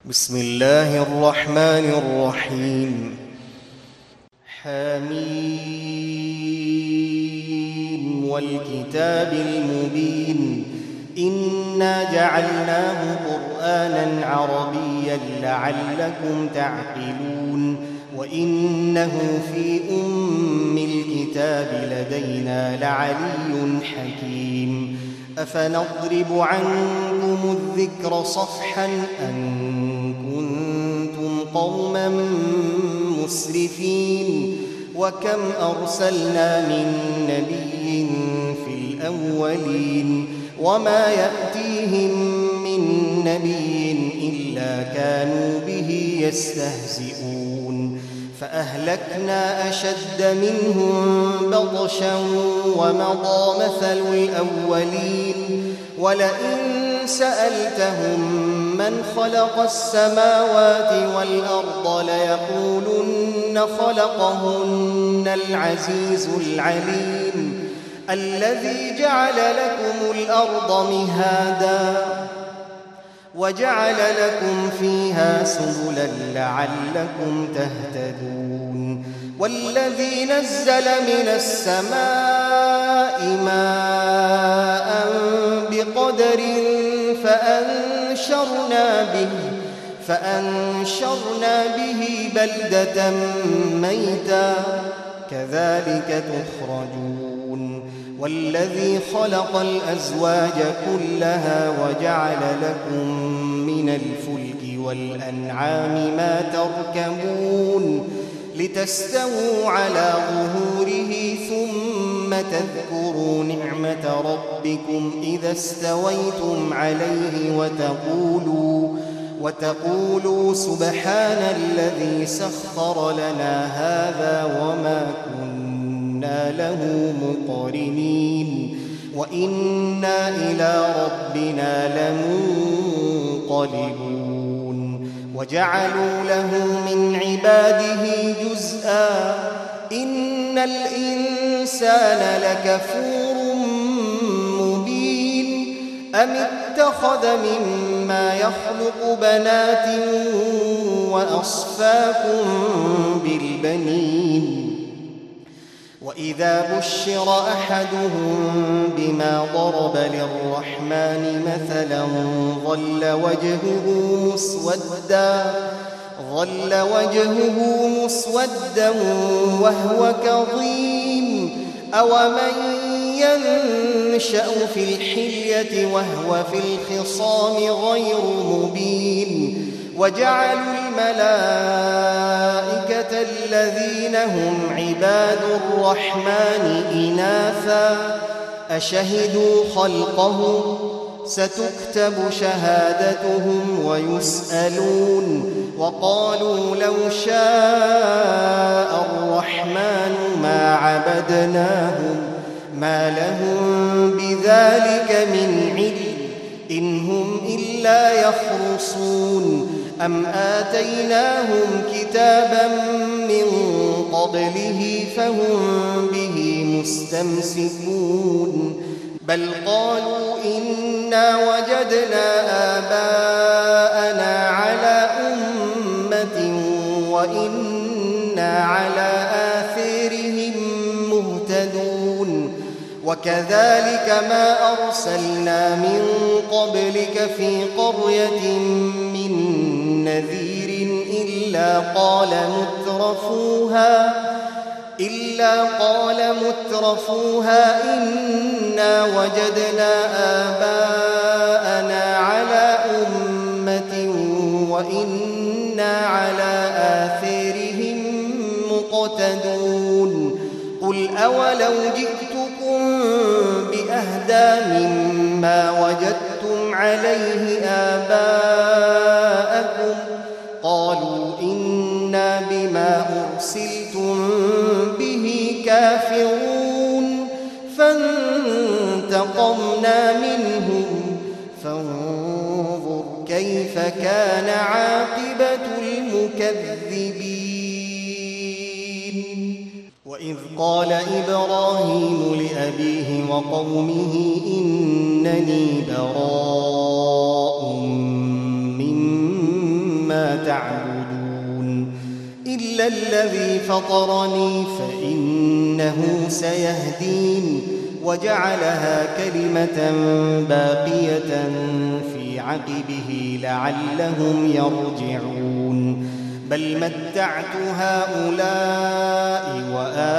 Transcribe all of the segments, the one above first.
بسم الله الرحمن الرحيم. حميم والكتاب المبين إنا جعلناه قرآنا عربيا لعلكم تعقلون وإنه في أم الكتاب لدينا لعلي حكيم. أفنضرب عنكم الذكر صفحا أن كنتم قوما مسرفين وكم أرسلنا من نبي في الأولين وما يأتيهم من نبي إلا كانوا به يستهزئون فأهلكنا أشد منهم بطشا ومضى مثل الأولين ولئن سألتهم من خلق السماوات والأرض ليقولن خلقهن العزيز العليم الذي جعل لكم الأرض مهادا وجعل لكم فيها سبلا لعلكم تهتدون والذي نزل من السماء ماء بقدر فأنشرنا به بلدة ميتا كذلك تخرجون والذي خلق الأزواج كلها وجعل لكم من الفلك والأنعام ما تركبون لتستووا على ظهوره ثم تذكروا نعمة ربكم إذا استويتم عليه وتقولوا سبحان الذي سخر لنا هذا وما كنا له مقرنين وإنا إلى ربنا لمنقلبون وجعلوا له من عباده جزءا إن الإنسان لكفور مبين أم اتخذ مما يخلق بنات وأصفاكم بالبنين وإذا بشر أحدهم بما ضرب للرحمن مثلا ظل وجهه مسودا وهو كظيم أومن ينشأ في الحلية وهو في الخصام غير مبين وجعلوا الملائكة الذين هم عباد الرحمن إناثا أشهدوا خلقهم ستكتب شهادتهم ويسألون وقالوا لو شاء الرحمن ما عبدناهم ما لهم بذلك من علم إن هم إلا يخرصون أم آتيناهم كتابا من قبله فهم به مستمسكون بل قالوا إنا وجدنا آباءنا على أمة وإنا على آثارهم مهتدون وكذلك ما أرسلنا من قبلك في قرية من نذير إلا قال مترفوها إنا وجدنا آباءنا على أمة وإنا على آثارهم مقتدون قل أولو جئتكم بأهدى مما وجدتم عليه آباءكم قالوا إنا بما أرسلتم به كافرون فانتقمنا منهم فانظر كيف كان عاقبة المكذبين وإذ قال إبراهيم لأبيه وقومه إنني براء ما تعبدون إلا الذي فطرني فإنه سيهدين وجعلها كلمة باقية في عقبه لعلهم يرجعون بل متعت هؤلاء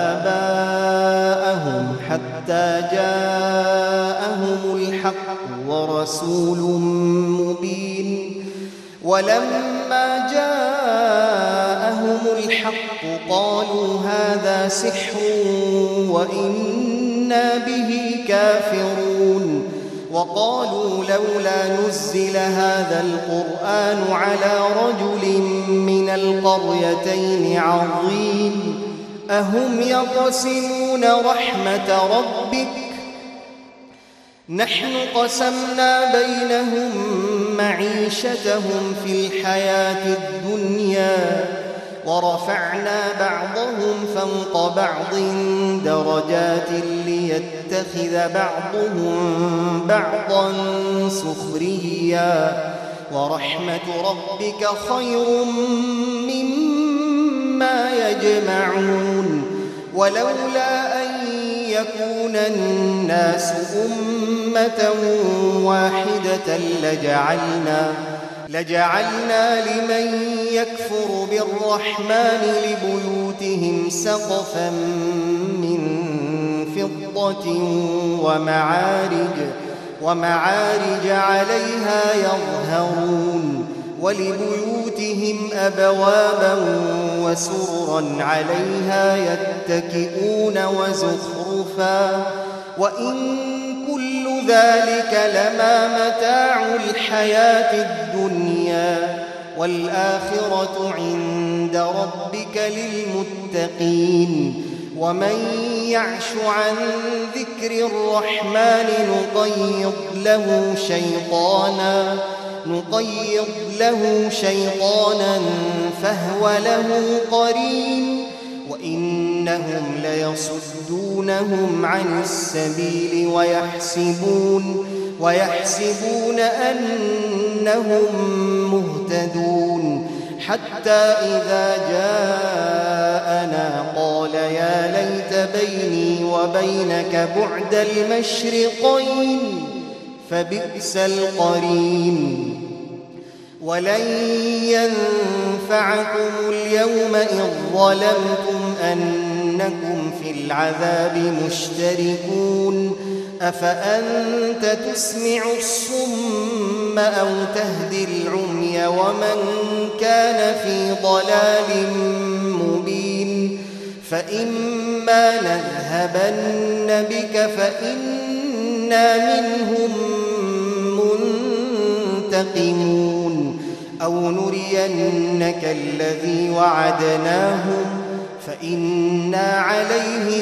وآباءهم حتى جاءهم الحق ورسول مبين ولما جاءهم الحق قالوا هذا سحر وإنا به كافرون وقالوا لولا نزل هذا القرآن على رجل من القريتين عظيم أهم يقسمون رحمة ربك نحن قسمنا بينهم معيشتهم في الحياة الدنيا ورفعنا بعضهم فوق بعض درجات ليتخذ بعضهم بعضا سخريا ورحمة ربك خير مما يجمعون ولولا أن يكون الناس أمة واحدة لجعلنا لمن يكفر بالرحمن لبيوتهم سقفا من فضة ومعارج عليها يظهرون ولبيوتهم أبوابا وسررا عليها يتكئون وزخرفا وإن كل ذلك لما متاع الحياة الدنيا والآخرة عند ربك للمتقين ومن يعش عن ذكر الرحمن نقيض له شيطانا فهو له قرين وإنهم ليصدونهم عن السبيل ويحسبون أنهم مهتدون حتى إذا جاءنا قال يا ليت بيني وبينك بعد المشرقين فبئس القرين ولن ينفعكم اليوم إذ ظلمتم أنكم في العذاب مشتركون أفأنت تسمع الصم أو تهدي العمي ومن كان في ضلال مبين فإما نذهبن بك فإنا منهم منتقمون أو نرينك الذي وعدناهم فإنا عليهم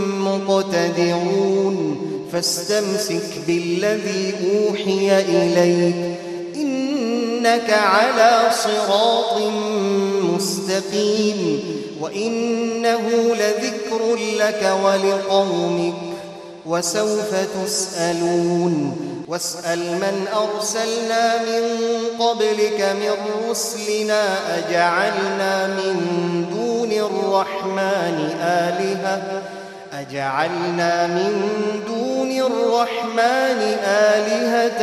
مقتدرون فاستمسك بالذي أوحي إليك إنك على صراط مستقيم وإنه لذكر لك ولقومك وسوف تسألون واسأل من أرسلنا من قبلك من رسلنا أجعلنا من دون الرحمن آلهة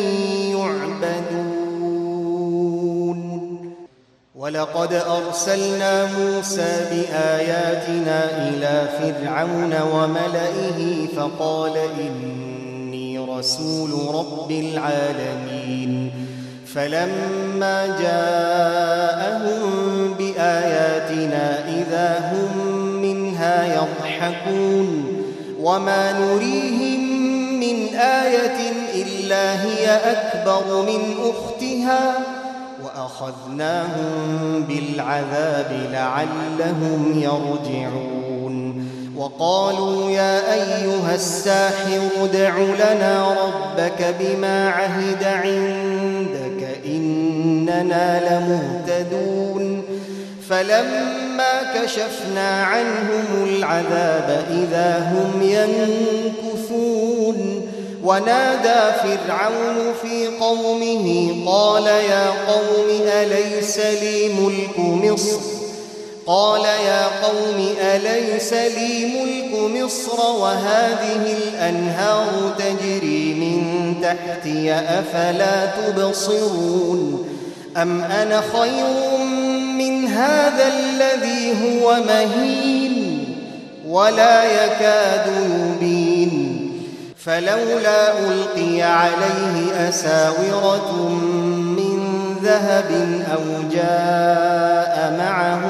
يعبدون ولقد أرسلنا موسى بآياتنا إلى فرعون وملئه فقال إني رسول رب العالمين فلما جاءهم بآياتنا إذا هم منها يضحكون وما نريهم من آية إلا هي أكبر من أختها وأخذناهم بالعذاب لعلهم يرجعون وقالوا يا أيها الساحر ادع لنا ربك بما عهد عندك إننا لمهتدون فلما كشفنا عنهم العذاب إذا هم ينكثون ونادى فرعون في قومه قال يا قوم أليس لي ملك مصر وهذه الأنهار تجري من تحتي أفلا تبصرون أم أنا خير من هذا الذي هو مهين ولا يكاد يبين فلولا ألقي عليه أساورة من ذهب أو جاء معه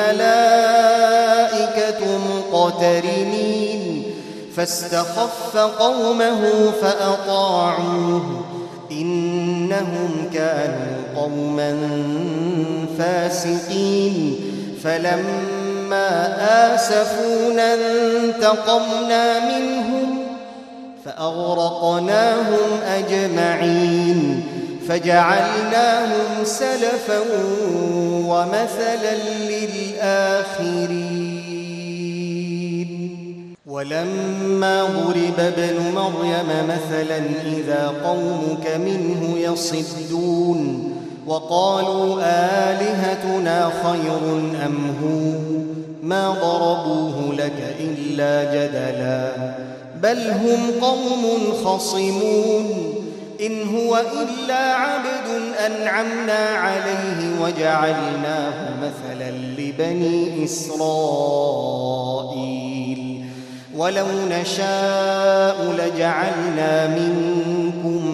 الملائكة مقترنين فاستخف قومه فأطاعوه إنهم كانوا قوما فاسقين فلما آسفونا انتقمنا منهم فأغرقناهم أجمعين فجعلناهم سلفا ومثلا للآخرين ولما ضرب ابن مريم مثلا إذا قومك منه يصدون وقالوا آلهتنا خير أم هو ما ضربوه لك إلا جدلا بل هم قوم خصمون إن هو إلا عبد أنعمنا عليه وجعلناه مثلا لبني إسرائيل ولو نشاء لجعلنا منكم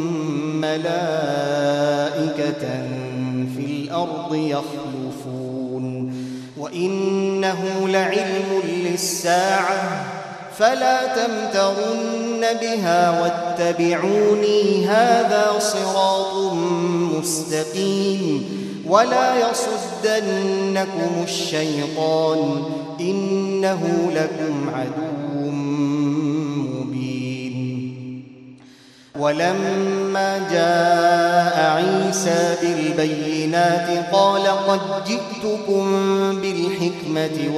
ملائكة في الأرض يخلفون وإنه لعلم للساعة فلا تمترن بها واتبعوني هذا صراط مستقيم ولا يصدنكم الشيطان إنه لكم عدو مبين ولما جاء عيسى بالبينات قال قد جئتكم بالحكمة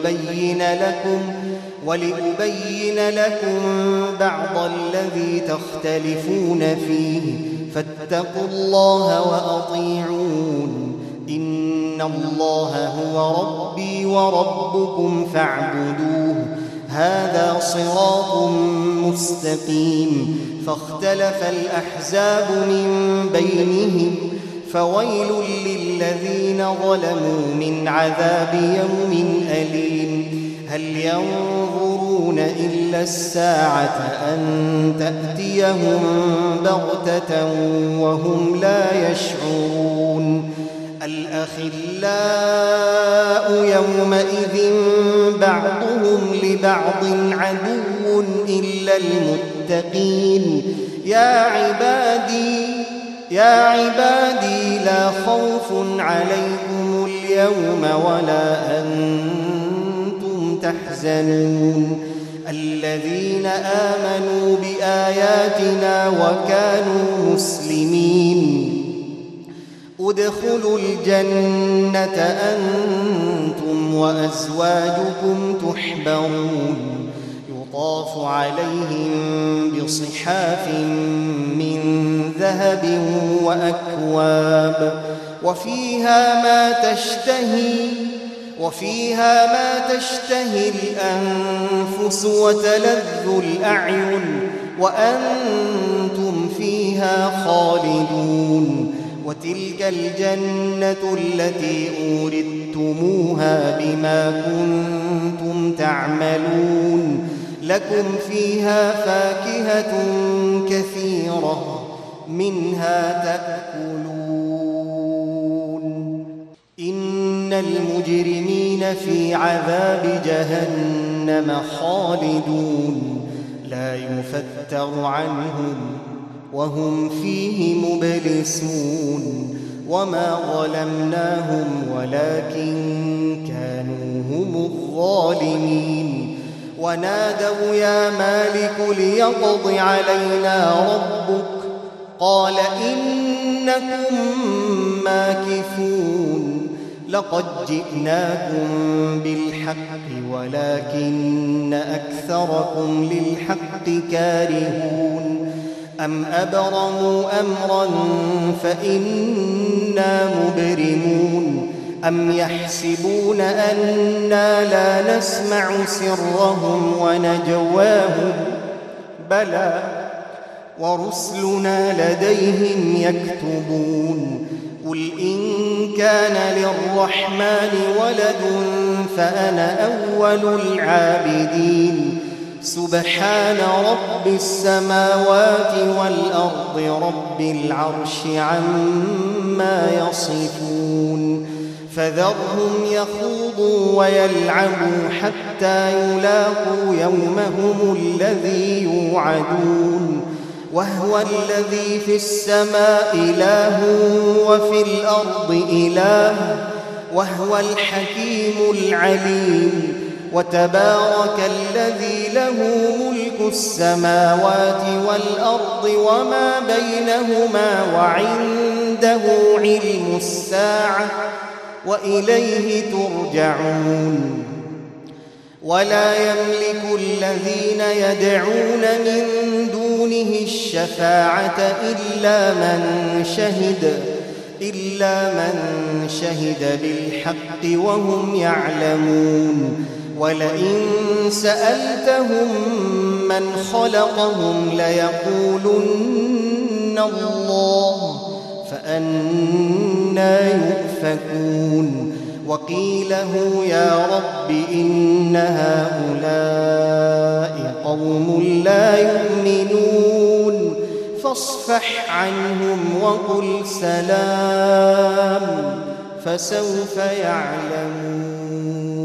ولأبين لكم بعض الذي تختلفون فيه فاتقوا الله وأطيعون إن الله هو ربي وربكم فاعبدوه هذا صراط مستقيم فاختلف الأحزاب من بينهم فويل للذين ظلموا من عذاب يوم أليم هل ينظرون إلا الساعة أن تأتيهم بغتة وهم لا يشعرون الأخلاء يومئذ بعضهم لبعض عدو إلا المتقين يا عبادي لا خوف عليكم اليوم ولا أنتم تحزنون الذين آمنوا بآياتنا وكانوا مسلمين ادخلوا الجنة أنتم وأزواجكم تحبرون يطاف عليهم بصحاف من ذهب وأكواب وفيها ما تشتهي الأنفس وتلذ الأعين وأنتم فيها خالدون وتلك الجنة التي أورثتموها بما كنتم تعملون لكم فيها فاكهة كثيرة منها تأكلون إن المجرمين في عذاب جهنم خالدون لا يفتر عنهم وهم فيه مبلسون وما ظلمناهم ولكن كانوا هم الظالمين ونادوا يا مالك ليقض علينا ربك قال إنكم ماكثون لقد جئناكم بالحق ولكن أكثركم للحق كارهون أم أبرموا أمرا فإنا مبرمون أم يحسبون أنا لا نسمع سرهم ونجواهم بلى ورسلنا لديهم يكتبون قل إن كان للرحمن ولد فأنا أول العابدين سبحان رب السماوات والأرض رب العرش عما يصفون فذرهم يخوضوا ويلعبوا حتى يلاقوا يومهم الذي يوعدون وهو الذي في السماء إله وفي الأرض إله وهو الحكيم العليم وتبارك الذي له ملك السماوات والأرض وما بينهما وعنده علم الساعة وإليه ترجعون ولا يملك الذين يدعون من دونه الشفاعة إلا من شهد بالحق وهم يعلمون ولئن سألتهم من خلقهم ليقولن الله فأنى يؤفكون وقيله يا رب إن هؤلاء قوم لا يؤمنون فاصفح عنهم وقل سلام فسوف يعلمون